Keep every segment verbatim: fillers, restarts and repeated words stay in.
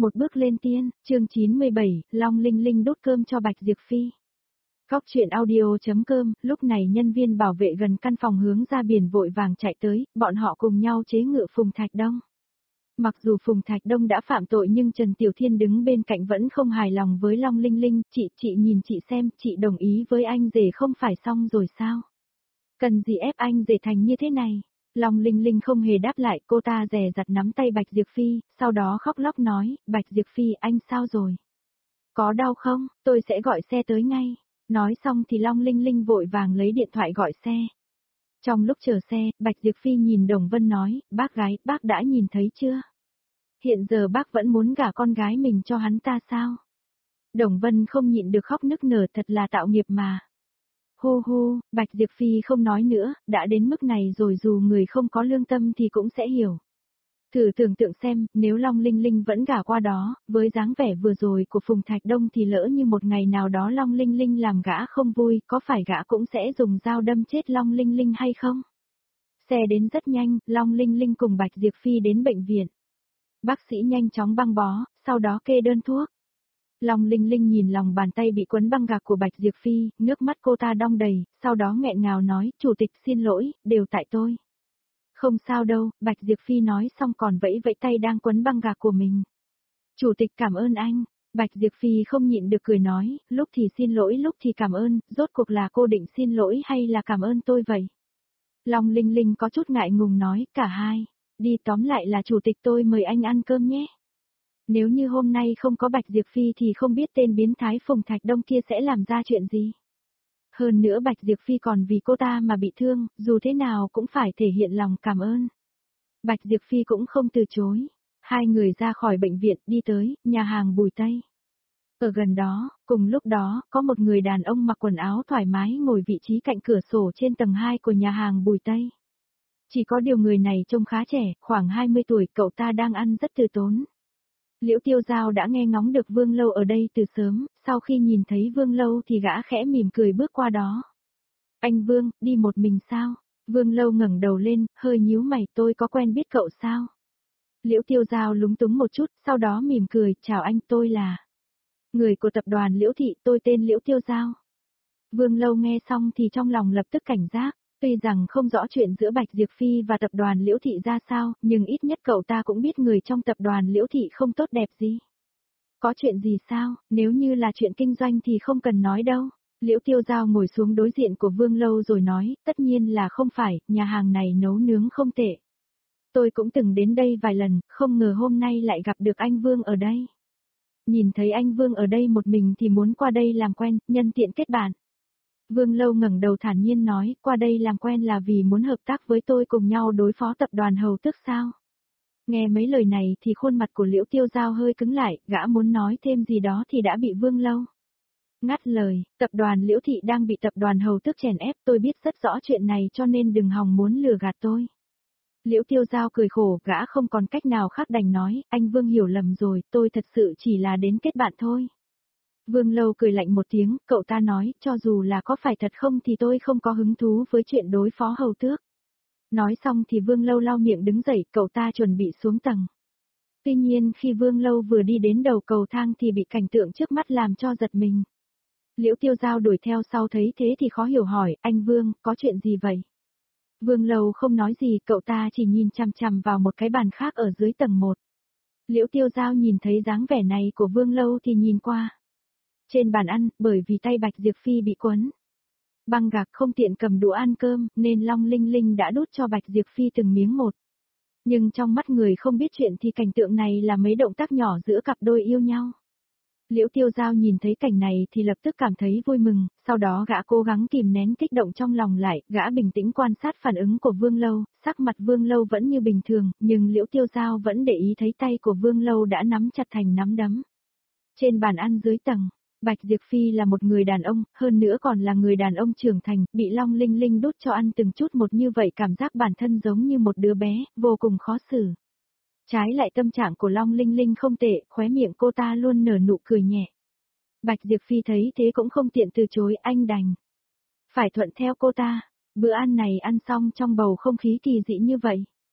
Một bước lên tiên, chương chín mươi bảy, Long Linh Linh đút cơm cho Bạch Diệp Phi. Góc truyện audio.com, lúc này nhân viên bảo vệ gần căn phòng hướng ra biển vội vàng chạy tới, bọn họ cùng nhau chế ngự Phùng Thạch Đông. Mặc dù Phùng Thạch Đông đã phạm tội nhưng Trần Tiểu Thiên đứng bên cạnh vẫn không hài lòng với Long Linh Linh, chị, chị nhìn chị xem, chị đồng ý với anh rể không phải xong rồi sao? Cần gì ép anh rể thành như thế này? Long Linh Linh không hề đáp lại, cô ta dè dặt nắm tay Bạch Diệp Phi, sau đó khóc lóc nói, Bạch Diệp Phi anh sao rồi? Có đau không, tôi sẽ gọi xe tới ngay. Nói xong thì Long Linh Linh vội vàng lấy điện thoại gọi xe. Trong lúc chờ xe, Bạch Diệp Phi nhìn Đồng Vân nói, bác gái, bác đã nhìn thấy chưa? Hiện giờ bác vẫn muốn gả con gái mình cho hắn ta sao? Đồng Vân không nhịn được khóc nức nở, thật là tạo nghiệp mà. Hu hu, Bạch Diệp Phi không nói nữa, đã đến mức này rồi dù người không có lương tâm thì cũng sẽ hiểu. Thử tưởng tượng xem, nếu Long Linh Linh vẫn gả qua đó, với dáng vẻ vừa rồi của Phùng Thạch Đông thì lỡ như một ngày nào đó Long Linh Linh làm gã không vui, có phải gã cũng sẽ dùng dao đâm chết Long Linh Linh hay không? Xe đến rất nhanh, Long Linh Linh cùng Bạch Diệp Phi đến bệnh viện. Bác sĩ nhanh chóng băng bó, sau đó kê đơn thuốc. Long Linh Linh nhìn lòng bàn tay bị quấn băng gạc của Bạch Diệp Phi, nước mắt cô ta đong đầy, sau đó nghẹn ngào nói, chủ tịch xin lỗi, đều tại tôi. Không sao đâu, Bạch Diệp Phi nói xong còn vẫy vẫy tay đang quấn băng gạc của mình. Chủ tịch cảm ơn anh. Bạch Diệp Phi không nhịn được cười nói, lúc thì xin lỗi lúc thì cảm ơn, rốt cuộc là cô định xin lỗi hay là cảm ơn tôi vậy? Long Linh Linh có chút ngại ngùng nói, cả hai. Đi tóm lại là chủ tịch tôi mời anh ăn cơm nhé. Nếu như hôm nay không có Bạch Diệp Phi thì không biết tên biến thái Phùng Thạch Đông kia sẽ làm ra chuyện gì. Hơn nữa Bạch Diệp Phi còn vì cô ta mà bị thương, dù thế nào cũng phải thể hiện lòng cảm ơn. Bạch Diệp Phi cũng không từ chối. Hai người ra khỏi bệnh viện đi tới, nhà hàng Bùi Tây. Ở gần đó, cùng lúc đó, có một người đàn ông mặc quần áo thoải mái ngồi vị trí cạnh cửa sổ trên tầng hai của nhà hàng Bùi Tây. Chỉ có điều người này trông khá trẻ, khoảng hai mươi tuổi, cậu ta đang ăn rất từ tốn. Liễu Tiêu Giao đã nghe ngóng được Vương Lâu ở đây từ sớm, sau khi nhìn thấy Vương Lâu thì gã khẽ mỉm cười bước qua đó. Anh Vương, đi một mình sao? Vương Lâu ngẩng đầu lên, hơi nhíu mày, tôi có quen biết cậu sao? Liễu Tiêu Giao lúng túng một chút, sau đó mỉm cười, chào anh, tôi là người của tập đoàn Liễu Thị, tôi tên Liễu Tiêu Giao. Vương Lâu nghe xong thì trong lòng lập tức cảnh giác. Tuy rằng không rõ chuyện giữa Bạch Diệp Phi và tập đoàn Liễu Thị ra sao, nhưng ít nhất cậu ta cũng biết người trong tập đoàn Liễu Thị không tốt đẹp gì. Có chuyện gì sao, nếu như là chuyện kinh doanh thì không cần nói đâu. Liễu Tiêu Giao ngồi xuống đối diện của Vương Lâu rồi nói, tất nhiên là không phải, nhà hàng này nấu nướng không tệ. Tôi cũng từng đến đây vài lần, không ngờ hôm nay lại gặp được anh Vương ở đây. Nhìn thấy anh Vương ở đây một mình thì muốn qua đây làm quen, nhân tiện kết bạn. Vương Lâu ngẩng đầu thản nhiên nói, qua đây làm quen là vì muốn hợp tác với tôi cùng nhau đối phó tập đoàn Hầu Tước sao? Nghe mấy lời này thì khuôn mặt của Liễu Tiêu Giao hơi cứng lại, gã muốn nói thêm gì đó thì đã bị Vương Lâu ngắt lời, tập đoàn Liễu Thị đang bị tập đoàn Hầu Tước chèn ép, tôi biết rất rõ chuyện này cho nên đừng hòng muốn lừa gạt tôi. Liễu Tiêu Giao cười khổ, gã không còn cách nào khác đành nói, anh Vương hiểu lầm rồi, tôi thật sự chỉ là đến kết bạn thôi. Vương Lâu cười lạnh một tiếng, cậu ta nói, cho dù là có phải thật không thì tôi không có hứng thú với chuyện đối phó Hầu Tước. Nói xong thì Vương Lâu lau miệng đứng dậy, cậu ta chuẩn bị xuống tầng. Tuy nhiên khi Vương Lâu vừa đi đến đầu cầu thang thì bị cảnh tượng trước mắt làm cho giật mình. Liễu Tiêu Giao đuổi theo sau thấy thế thì khó hiểu hỏi, anh Vương, có chuyện gì vậy? Vương Lâu không nói gì, cậu ta chỉ nhìn chằm chằm vào một cái bàn khác ở dưới tầng một. Liễu Tiêu Giao nhìn thấy dáng vẻ này của Vương Lâu thì nhìn qua. Trên bàn ăn, bởi vì tay Bạch Diệp Phi bị quấn băng gạc không tiện cầm đũa ăn cơm, nên Long Linh Linh đã đút cho Bạch Diệp Phi từng miếng một. Nhưng trong mắt người không biết chuyện thì cảnh tượng này là mấy động tác nhỏ giữa cặp đôi yêu nhau. Liễu Tiêu Giao nhìn thấy cảnh này thì lập tức cảm thấy vui mừng, sau đó gã cố gắng kìm nén kích động trong lòng lại, gã bình tĩnh quan sát phản ứng của Vương Lâu, sắc mặt Vương Lâu vẫn như bình thường, nhưng Liễu Tiêu Giao vẫn để ý thấy tay của Vương Lâu đã nắm chặt thành nắm đấm. Trên bàn ăn dưới tầng, Bạch Diệp Phi là một người đàn ông, hơn nữa còn là người đàn ông trưởng thành, bị Long Linh Linh đút cho ăn từng chút một như vậy cảm giác bản thân giống như một đứa bé, vô cùng khó xử. Trái lại tâm trạng của Long Linh Linh không tệ, khóe miệng cô ta luôn nở nụ cười nhẹ. Bạch Diệp Phi thấy thế cũng không tiện từ chối, anh đành phải thuận theo cô ta. Bữa ăn này ăn xong trong bầu không khí kỳ dị như vậy.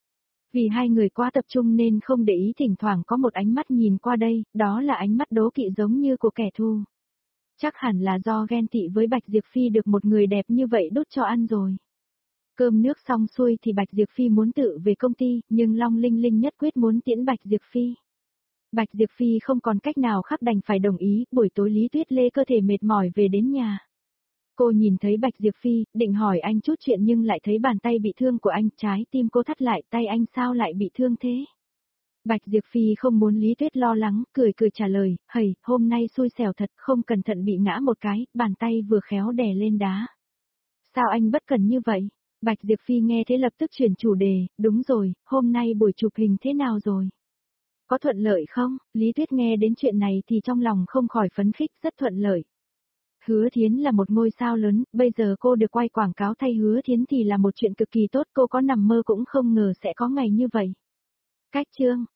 Vì hai người quá tập trung nên không để ý thỉnh thoảng có một ánh mắt nhìn qua đây, đó là ánh mắt đố kỵ giống như của kẻ thù. Chắc hẳn là do ghen tị với Bạch Diệp Phi được một người đẹp như vậy đút cho ăn rồi. Cơm nước xong xuôi thì Bạch Diệp Phi muốn tự về công ty, nhưng Long Linh Linh nhất quyết muốn tiễn Bạch Diệp Phi. Bạch Diệp Phi không còn cách nào khác đành phải đồng ý, buổi tối Lý Tuyết Lê cơ thể mệt mỏi về đến nhà. Cô nhìn thấy Bạch Diệp Phi, định hỏi anh chút chuyện nhưng lại thấy bàn tay bị thương của anh, trái tim cô thắt lại, tay anh sao lại bị thương thế? Bạch Diệp Phi không muốn Lý Tuyết lo lắng, cười cười trả lời, hầy, hôm nay xui xẻo thật, không cẩn thận bị ngã một cái, bàn tay vừa khéo đè lên đá. Sao anh bất cần như vậy? Bạch Diệp Phi nghe thế lập tức chuyển chủ đề, đúng rồi, hôm nay buổi chụp hình thế nào rồi? Có thuận lợi không? Lý Tuyết nghe đến chuyện này thì trong lòng không khỏi phấn khích, rất thuận lợi. Hứa Thiến là một ngôi sao lớn, bây giờ cô được quay quảng cáo thay Hứa Thiến thì là một chuyện cực kỳ tốt, cô có nằm mơ cũng không ngờ sẽ có ngày như vậy. Cách chương